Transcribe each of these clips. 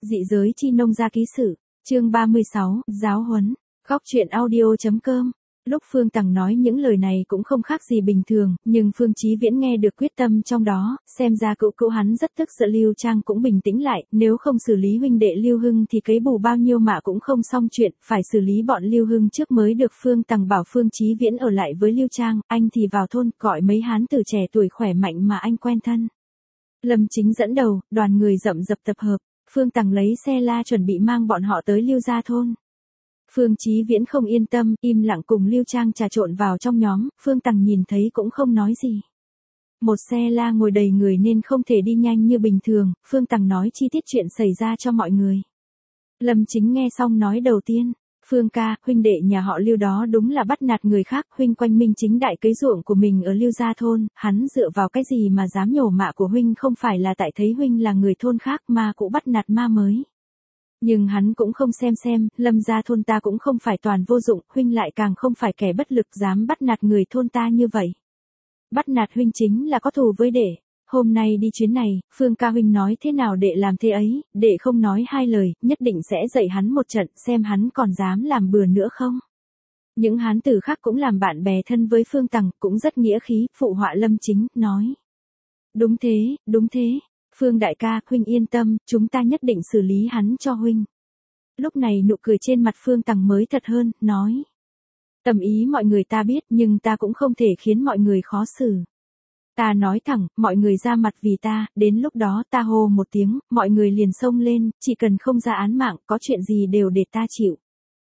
Dị giới chi nông gia ký sự, chương 36, giáo huấn, góc truyện audio.com. Lúc Phương Tằng nói những lời này cũng không khác gì bình thường, nhưng Phương Chí Viễn nghe được quyết tâm trong đó, xem ra cữu hắn rất tức giận. Lưu Trang cũng bình tĩnh lại, nếu không xử lý huynh đệ Lưu Hưng thì cấy bù bao nhiêu mạ cũng không xong chuyện, phải xử lý bọn Lưu Hưng trước mới được. Phương Tằng bảo Phương Chí Viễn ở lại với Lưu Trang, anh thì vào thôn gọi mấy hán tử trẻ tuổi khỏe mạnh mà anh quen thân. Lâm Chính dẫn đầu, đoàn người rậm rập tập hợp, Phương Tằng lấy xe la chuẩn bị mang bọn họ tới Lưu gia thôn. Phương Chí Viễn không yên tâm, im lặng cùng Lưu Trang trà trộn vào trong nhóm, Phương Tằng nhìn thấy cũng không nói gì. Một xe la ngồi đầy người nên không thể đi nhanh như bình thường, Phương Tằng nói chi tiết chuyện xảy ra cho mọi người. Lâm Chính nghe xong nói đầu tiên, Phương ca, huynh đệ nhà họ Lưu đó đúng là bắt nạt người khác, huynh quanh minh chính đại cấy ruộng của mình ở Lưu gia thôn, hắn dựa vào cái gì mà dám nhổ mạ của huynh? Không phải là tại thấy huynh là người thôn khác mà cũng bắt nạt ma mới. Nhưng hắn cũng không xem, Lâm gia thôn ta cũng không phải toàn vô dụng, huynh lại càng không phải kẻ bất lực dám bắt nạt người thôn ta như vậy. Bắt nạt huynh chính là có thù với đệ. Hôm nay đi chuyến này, Phương ca huynh nói thế nào đệ làm thế ấy, đệ không nói hai lời, nhất định sẽ dạy hắn một trận, xem hắn còn dám làm bừa nữa không. Những hán tử khác cũng làm bạn bè thân với Phương Tằng, cũng rất nghĩa khí, phụ họa Lâm Chính, nói. Đúng thế, Phương đại ca, huynh yên tâm, chúng ta nhất định xử lý hắn cho huynh. Lúc này nụ cười trên mặt Phương Tằng mới thật hơn, nói. Tâm ý mọi người ta biết, nhưng ta cũng không thể khiến mọi người khó xử. Ta nói thẳng, mọi người ra mặt vì ta, đến lúc đó ta hô một tiếng, mọi người liền xông lên, chỉ cần không ra án mạng, có chuyện gì đều để ta chịu.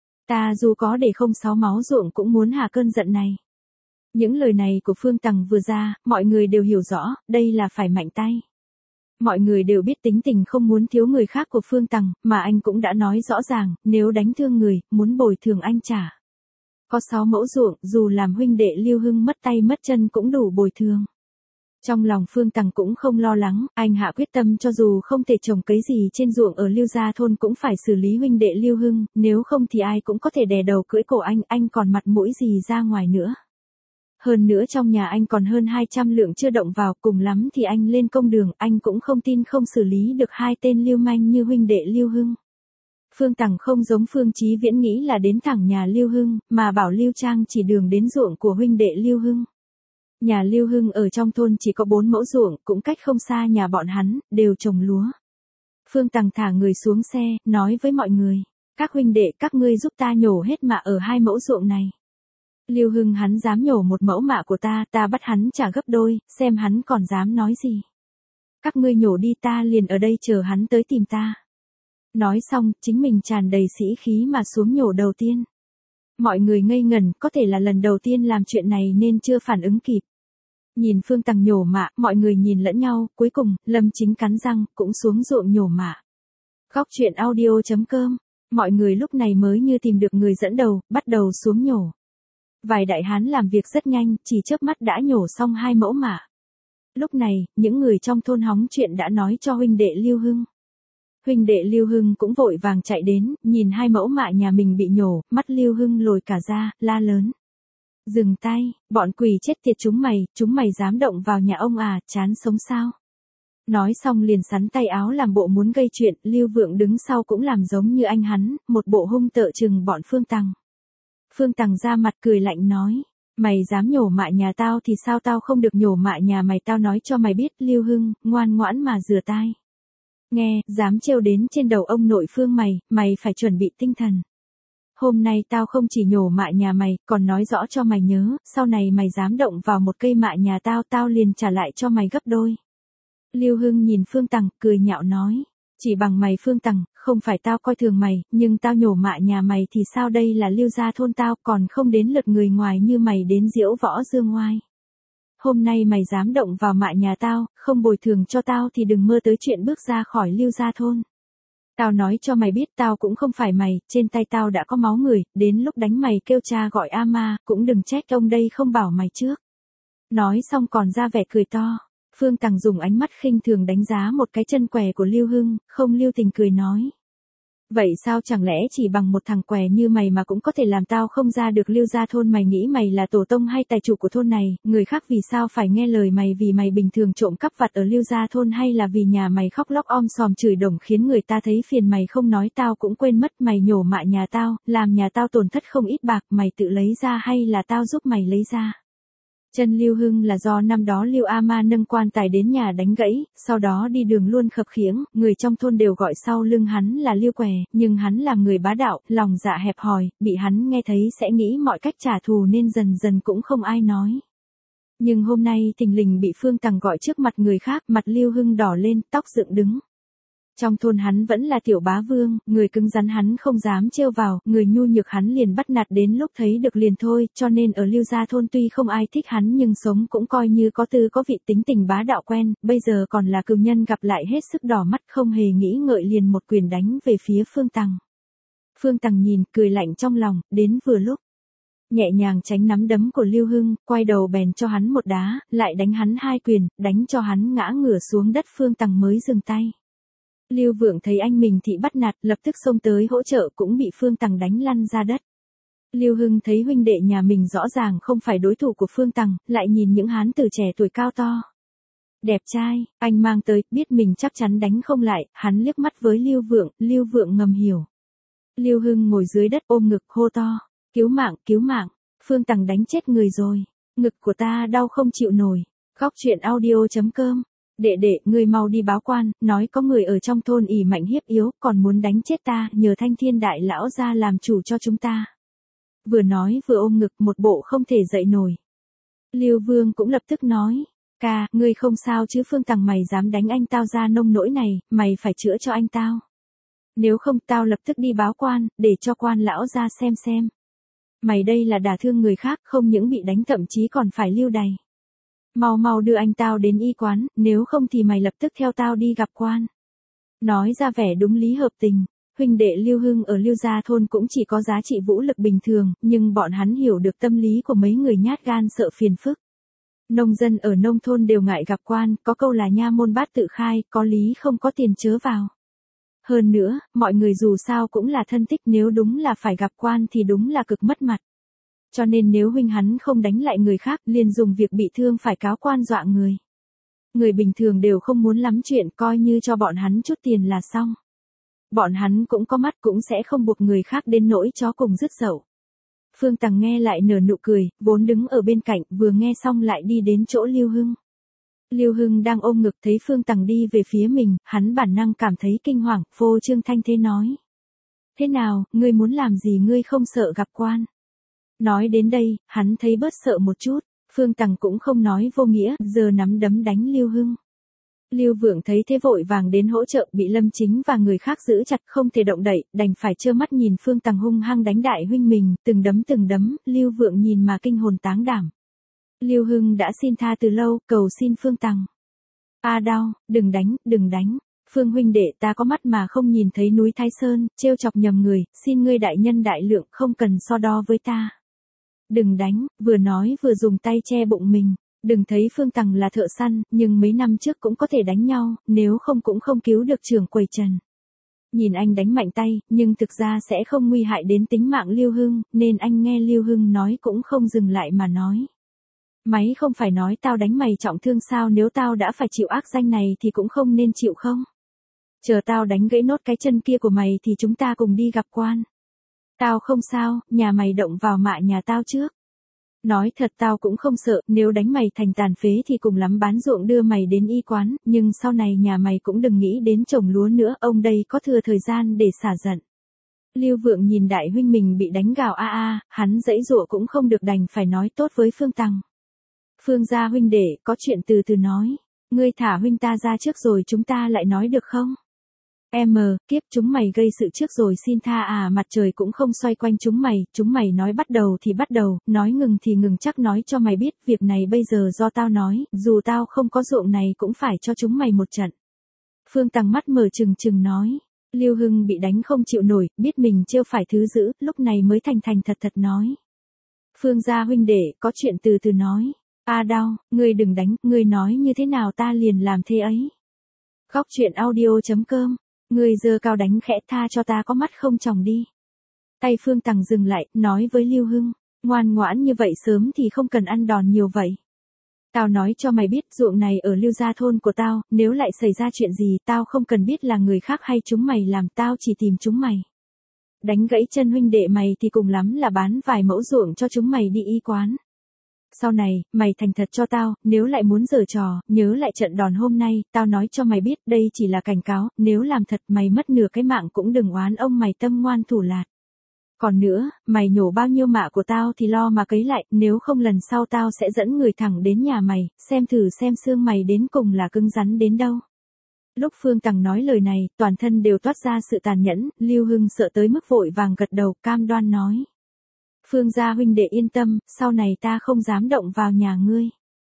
Ta dù có để không sáu máu ruộng cũng muốn hạ cơn giận này. Những lời này của Phương Tằng vừa ra, mọi người đều hiểu rõ, đây là phải mạnh tay. Mọi người đều biết tính tình không muốn thiếu người khác của Phương Tằng, mà anh cũng đã nói rõ ràng, nếu đánh thương người, muốn bồi thường anh trả. Có 6 mẫu ruộng, dù làm huynh đệ Lưu Hưng mất tay mất chân cũng đủ bồi thường. Trong lòng Phương Tằng cũng không lo lắng, anh hạ quyết tâm cho dù không thể trồng cấy gì trên ruộng ở Lưu gia thôn cũng phải xử lý huynh đệ Lưu Hưng, nếu không thì ai cũng có thể đè đầu cưỡi cổ anh còn mặt mũi gì ra ngoài nữa. Hơn nữa trong nhà anh còn hơn 200 lượng chưa động vào, cùng lắm thì anh lên công đường, anh cũng không tin không xử lý được hai tên lưu manh như huynh đệ Lưu Hưng. Phương Tằng không giống Phương Chí Viễn nghĩ là đến thẳng nhà Lưu Hưng, mà bảo Lưu Trang chỉ đường đến ruộng của huynh đệ Lưu Hưng. Nhà Lưu Hưng ở trong thôn chỉ có 4 mẫu ruộng, cũng cách không xa nhà bọn hắn, đều trồng lúa. Phương Tằng thả người xuống xe, nói với mọi người, các huynh đệ các ngươi giúp ta nhổ hết mạ ở 2 mẫu ruộng này. Lưu Hưng hắn dám nhổ 1 mẫu mạ của ta, ta bắt hắn trả gấp đôi, xem hắn còn dám nói gì. Các ngươi nhổ đi, ta liền ở đây chờ hắn tới tìm ta. Nói xong, chính mình tràn đầy sĩ khí mà xuống nhổ đầu tiên. Mọi người ngây ngẩn, có thể là lần đầu tiên làm chuyện này nên chưa phản ứng kịp. Nhìn Phương Tằng nhổ mạ, mọi người nhìn lẫn nhau, cuối cùng, Lâm Chính cắn răng, cũng xuống ruộng nhổ mạ. Góc truyện audio.com, mọi người lúc này mới như tìm được người dẫn đầu, bắt đầu xuống nhổ. Vài đại hán làm việc rất nhanh, chỉ chớp mắt đã nhổ xong 2 mẫu mạ. Lúc này, những người trong thôn hóng chuyện đã nói cho huynh đệ Lưu Hưng. Huynh đệ Lưu Hưng cũng vội vàng chạy đến, nhìn 2 mẫu mạ nhà mình bị nhổ, mắt Lưu Hưng lồi cả ra, la lớn. Dừng tay, bọn quỷ chết tiệt chúng mày dám động vào nhà ông à, chán sống sao? Nói xong liền sắn tay áo làm bộ muốn gây chuyện, Lưu Vượng đứng sau cũng làm giống như anh hắn, một bộ hung tợn trừng bọn Phương Tằng. Phương Tằng ra mặt cười lạnh nói, mày dám nhổ mạ nhà tao thì sao tao không được nhổ mạ nhà mày, tao nói cho mày biết, Lưu Hưng, ngoan ngoãn mà rửa tai. Nghe, dám trêu đến trên đầu ông nội Phương mày phải chuẩn bị tinh thần. Hôm nay tao không chỉ nhổ mạ nhà mày, còn nói rõ cho mày nhớ, sau này mày dám động vào một cây mạ nhà tao liền trả lại cho mày gấp đôi. Lưu Hưng nhìn Phương Tằng, cười nhạo nói, chỉ bằng mày Phương Tằng, không phải tao coi thường mày, nhưng tao nhổ mạ nhà mày thì sao, đây là Lưu gia thôn tao, còn không đến lượt người ngoài như mày đến diễu võ dương oai. Hôm nay mày dám động vào mạ nhà tao, không bồi thường cho tao thì đừng mơ tới chuyện bước ra khỏi Lưu gia thôn. Tao nói cho mày biết, tao cũng không phải mày, trên tay tao đã có máu người, đến lúc đánh mày kêu cha gọi a ma, cũng đừng trách ông đây không bảo mày trước. Nói xong còn ra vẻ cười to. Phương Tằng dùng ánh mắt khinh thường đánh giá một cái chân què của Lưu Hưng, không lưu tình cười nói. Vậy sao chẳng lẽ chỉ bằng một thằng què như mày mà cũng có thể làm tao không ra được Lưu gia thôn? Mày nghĩ mày là tổ tông hay tài chủ của thôn này, người khác vì sao phải nghe lời mày? Vì mày bình thường trộm cắp vặt ở Lưu gia thôn, hay là vì nhà mày khóc lóc om sòm chửi đồng khiến người ta thấy phiền? Mày không nói tao cũng quên mất. Mày nhổ mạ nhà tao, làm nhà tao tổn thất không ít bạc, mày tự lấy ra hay là tao giúp mày lấy ra? Chân Lưu Hưng là do năm đó Lưu A Ma nâng quan tài đến nhà đánh gãy, sau đó đi đường luôn khập khiễng, người trong thôn đều gọi sau lưng hắn là Lưu Què, nhưng hắn làm người bá đạo, lòng dạ hẹp hòi, bị hắn nghe thấy sẽ nghĩ mọi cách trả thù nên dần dần cũng không ai nói. Nhưng hôm nay thình lình bị Phương Tằng gọi trước mặt người khác, mặt Lưu Hưng đỏ lên, tóc dựng đứng. Trong thôn hắn vẫn là tiểu bá vương, người cứng rắn hắn không dám trêu vào, người nhu nhược hắn liền bắt nạt, đến lúc thấy được liền thôi, cho nên ở Lưu gia thôn tuy không ai thích hắn nhưng sống cũng coi như có tư có vị, tính tình bá đạo quen, bây giờ còn là cừu nhân gặp lại hết sức đỏ mắt, không hề nghĩ ngợi liền một quyền đánh về phía Phương Tằng. Phương Tằng nhìn, cười lạnh trong lòng, đến vừa lúc. Nhẹ nhàng tránh nắm đấm của Lưu Hưng, quay đầu bèn cho hắn một đá, lại đánh hắn 2 quyền, đánh cho hắn ngã ngửa xuống đất. Phương Tằng mới dừng tay. Lưu Vượng thấy anh mình thị bắt nạt, lập tức xông tới hỗ trợ, cũng bị Phương Tằng đánh lăn ra đất. Lưu Hưng thấy huynh đệ nhà mình rõ ràng không phải đối thủ của Phương Tằng, lại nhìn những hán tử trẻ tuổi cao to, đẹp trai, anh mang tới, biết mình chắc chắn đánh không lại, hắn liếc mắt với Lưu Vượng ngầm hiểu. Lưu Hưng ngồi dưới đất ôm ngực hô to, cứu mạng, Phương Tằng đánh chết người rồi, ngực của ta đau không chịu nổi. Khóc chuyện audio.com. Đệ, ngươi mau đi báo quan, nói có người ở trong thôn ỷ mạnh hiếp yếu, còn muốn đánh chết ta, nhờ Thanh Thiên đại lão ra làm chủ cho chúng ta. Vừa nói vừa ôm ngực, một bộ không thể dậy nổi. Lưu Vương cũng lập tức nói, ca, ngươi không sao chứ? Phương Tằng mày dám đánh anh tao ra nông nỗi này, mày phải chữa cho anh tao. Nếu không tao lập tức đi báo quan, để cho quan lão ra xem. Mày đây là đả thương người khác, không những bị đánh thậm chí còn phải lưu đày. Mau đưa anh tao đến y quán, nếu không thì mày lập tức theo tao đi gặp quan. Nói ra vẻ đúng lý hợp tình, huynh đệ Lưu Hưng ở Lưu gia thôn cũng chỉ có giá trị vũ lực bình thường, nhưng bọn hắn hiểu được tâm lý của mấy người nhát gan sợ phiền phức. Nông dân ở nông thôn đều ngại gặp quan, có câu là nha môn bát tự khai, có lý không có tiền chớ vào. Hơn nữa, mọi người dù sao cũng là thân thích, nếu đúng là phải gặp quan thì đúng là cực mất mặt. Cho nên nếu huynh hắn không đánh lại người khác, liền dùng việc bị thương phải cáo quan dọa người. Người bình thường đều không muốn lắm chuyện, coi như cho bọn hắn chút tiền là xong. Bọn hắn cũng có mắt, cũng sẽ không buộc người khác đến nỗi chó cùng rứt dậu. Phương Tằng nghe lại nở nụ cười, vốn đứng ở bên cạnh, vừa nghe xong lại đi đến chỗ Lưu Hưng. Lưu Hưng đang ôm ngực thấy Phương Tằng đi về phía mình, hắn bản năng cảm thấy kinh hoàng, phô trương thanh thế nói. Thế nào, ngươi muốn làm gì? Ngươi không sợ gặp quan? Nói đến đây, hắn thấy bớt sợ một chút, Phương Tằng cũng không nói vô nghĩa, giờ nắm đấm đánh Lưu Hưng. Lưu Vượng thấy thế vội vàng đến hỗ trợ, bị Lâm Chính và người khác giữ chặt không thể động đậy, đành phải trơ mắt nhìn Phương Tằng hung hăng đánh đại huynh mình, từng đấm, Lưu Vượng nhìn mà kinh hồn táng đảm. Lưu Hưng đã xin tha từ lâu, cầu xin Phương Tằng. Đau, đừng đánh. Phương huynh đệ, ta có mắt mà không nhìn thấy núi Thái Sơn, trêu chọc nhầm người, xin ngươi đại nhân đại lượng, không cần so đo với ta. Đừng đánh, vừa nói vừa dùng tay che bụng mình. Đừng thấy Phương Tằng là thợ săn, nhưng mấy năm trước cũng có thể đánh nhau, nếu không cũng không cứu được trưởng quầy Trần. Nhìn anh đánh mạnh tay, nhưng thực ra sẽ không nguy hại đến tính mạng Lưu Hưng, nên anh nghe Lưu Hưng nói cũng không dừng lại mà nói. Máy không phải nói tao đánh mày trọng thương sao? Nếu tao đã phải chịu ác danh này thì cũng không nên chịu không? Chờ tao đánh gãy nốt cái chân kia của mày thì chúng ta cùng đi gặp quan. Tao không sao, nhà mày động vào mạ nhà tao trước. Nói thật tao cũng không sợ, nếu đánh mày thành tàn phế thì cùng lắm bán ruộng đưa mày đến y quán, nhưng sau này nhà mày cũng đừng nghĩ đến trồng lúa nữa, ông đây có thừa thời gian để xả giận. Lưu Vượng nhìn đại huynh mình bị đánh gào hắn giãy giụa cũng không được, đành phải nói tốt với Phương Tằng. Phương gia huynh đệ, có chuyện từ từ nói, ngươi thả huynh ta ra trước rồi chúng ta lại nói được không? Kiếp chúng mày gây sự trước rồi xin tha mặt trời cũng không xoay quanh chúng mày nói bắt đầu thì bắt đầu, nói ngừng thì ngừng, chắc nói cho mày biết, việc này bây giờ do tao nói, dù tao không có ruộng này cũng phải cho chúng mày một trận. Phương Tằng mắt mở trừng nói, Lưu Hưng bị đánh không chịu nổi, biết mình trêu phải thứ dữ, lúc này mới thành thật nói. Phương gia huynh đệ, có chuyện từ từ nói, đau, ngươi đừng đánh, ngươi nói như thế nào ta liền làm thế ấy. Khóc chuyện audio.com Ngươi giơ cao đánh khẽ, tha cho ta có mắt không tròng đi. Tay Phương Tằng dừng lại, nói với Lưu Hưng, ngoan ngoãn như vậy sớm thì không cần ăn đòn nhiều vậy. Tao nói cho mày biết ruộng này ở Lưu gia thôn của tao, nếu lại xảy ra chuyện gì tao không cần biết là người khác hay chúng mày làm, tao chỉ tìm chúng mày. Đánh gãy chân huynh đệ mày thì cùng lắm là bán vài mẫu ruộng cho chúng mày đi y quán. Sau này, mày thành thật cho tao, nếu lại muốn giở trò, nhớ lại trận đòn hôm nay, tao nói cho mày biết đây chỉ là cảnh cáo, nếu làm thật mày mất nửa cái mạng cũng đừng oán ông mày tâm ngoan thủ lạt. Còn nữa, mày nhổ bao nhiêu mạ của tao thì lo mà cấy lại, nếu không lần sau tao sẽ dẫn người thẳng đến nhà mày, xem thử xem xương mày đến cùng là cứng rắn đến đâu. Lúc Phương Tằng nói lời này, toàn thân đều toát ra sự tàn nhẫn, Lưu Hưng sợ tới mức vội vàng gật đầu, cam đoan nói. Phương gia huynh đệ yên tâm, sau này ta không dám động vào nhà ngươi.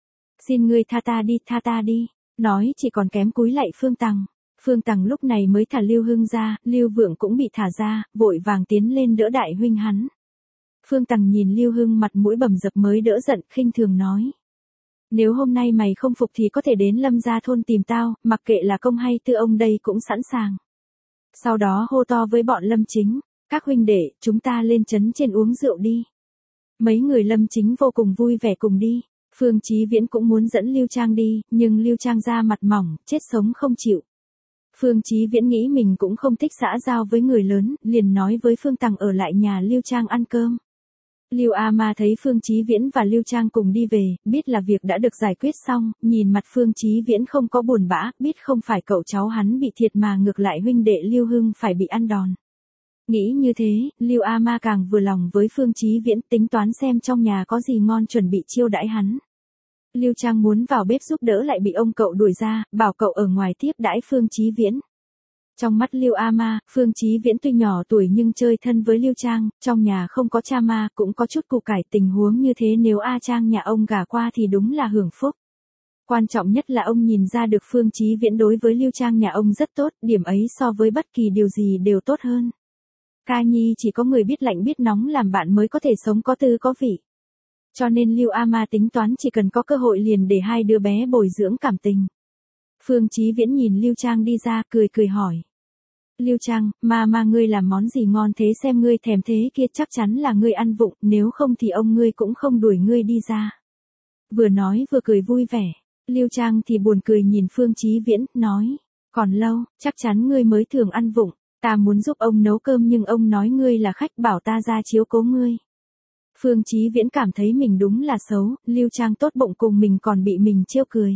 Xin ngươi tha ta đi, nói chỉ còn kém cúi lạy Phương Tằng. Phương Tằng lúc này mới thả Lưu Hưng ra, Lưu Vượng cũng bị thả ra, vội vàng tiến lên đỡ đại huynh hắn. Phương Tằng nhìn Lưu Hưng mặt mũi bầm dập mới đỡ giận, khinh thường nói. Nếu hôm nay mày không phục thì có thể đến Lâm gia thôn tìm tao, mặc kệ là công hay tư ông đây cũng sẵn sàng. Sau đó hô to với bọn Lâm Chính, các huynh đệ, chúng ta lên trấn trên uống rượu đi. Mấy người Lâm Chính vô cùng vui vẻ cùng đi. Phương Chí Viễn cũng muốn dẫn Lưu Trang đi, nhưng Lưu Trang da mặt mỏng, chết sống không chịu. Phương Chí Viễn nghĩ mình cũng không thích xã giao với người lớn, liền nói với Phương Tằng ở lại nhà Lưu Trang ăn cơm. Lưu A Ma thấy Phương Chí Viễn và Lưu Trang cùng đi về, biết là việc đã được giải quyết xong, nhìn mặt Phương Chí Viễn không có buồn bã, biết không phải cậu cháu hắn bị thiệt mà ngược lại huynh đệ Lưu Hưng phải bị ăn đòn. Nghĩ như thế, Lưu A Ma càng vừa lòng với Phương Chí Viễn, tính toán xem trong nhà có gì ngon chuẩn bị chiêu đãi hắn. Lưu Trang muốn vào bếp giúp đỡ lại bị ông cậu đuổi ra, bảo cậu ở ngoài tiếp đãi Phương Chí Viễn. Trong mắt Lưu A Ma, Phương Chí Viễn tuy nhỏ tuổi nhưng chơi thân với Lưu Trang, trong nhà không có cha ma cũng có chút củ cải, tình huống như thế nếu A Trang nhà ông gả qua thì đúng là hưởng phúc. Quan trọng nhất là ông nhìn ra được Phương Chí Viễn đối với Lưu Trang nhà ông rất tốt, điểm ấy so với bất kỳ điều gì đều tốt hơn. Ca nhi chỉ có người biết lạnh biết nóng làm bạn mới có thể sống có tư có vị. Cho nên Lưu A Ma tính toán chỉ cần có cơ hội liền để hai đứa bé bồi dưỡng cảm tình. Phương Chí Viễn nhìn Lưu Trang đi ra, cười hỏi. Lưu Trang, ma ngươi làm món gì ngon thế, xem ngươi thèm thế kia chắc chắn là ngươi ăn vụng, nếu không thì ông ngươi cũng không đuổi ngươi đi ra. Vừa nói vừa cười vui vẻ. Lưu Trang thì buồn cười nhìn Phương Chí Viễn, nói. Còn lâu, chắc chắn ngươi mới thường ăn vụng, ta muốn giúp ông nấu cơm nhưng ông nói ngươi là khách bảo ta ra chiếu cố ngươi. Phương Chí Viễn cảm thấy mình đúng là xấu, Lưu Trang tốt bụng cùng mình còn bị mình trêu cười.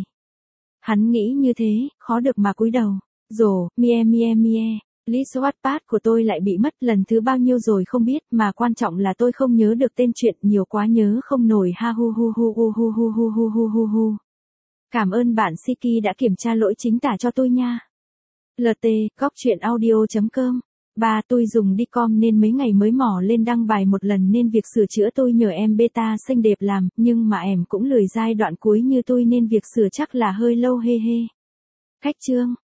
Hắn nghĩ như thế, khó được mà cúi đầu. Rồ, mie, list Wattpad của tôi lại bị mất lần thứ bao nhiêu rồi không biết, mà quan trọng là tôi không nhớ được tên truyện, nhiều quá nhớ không nổi, ha hu hu hu hu hu hu hu hu hu hu hu. Cảm ơn bạn Siki đã kiểm tra lỗi chính tả cho tôi nha. LT, goctruyện.audio.com. Tôi dùng Dicom nên mấy ngày mới mò lên đăng bài một lần nên việc sửa chữa tôi nhờ em beta xinh đẹp làm, nhưng mà em cũng lười giai đoạn cuối như tôi nên việc sửa chắc là hơi lâu he he. Khách chương.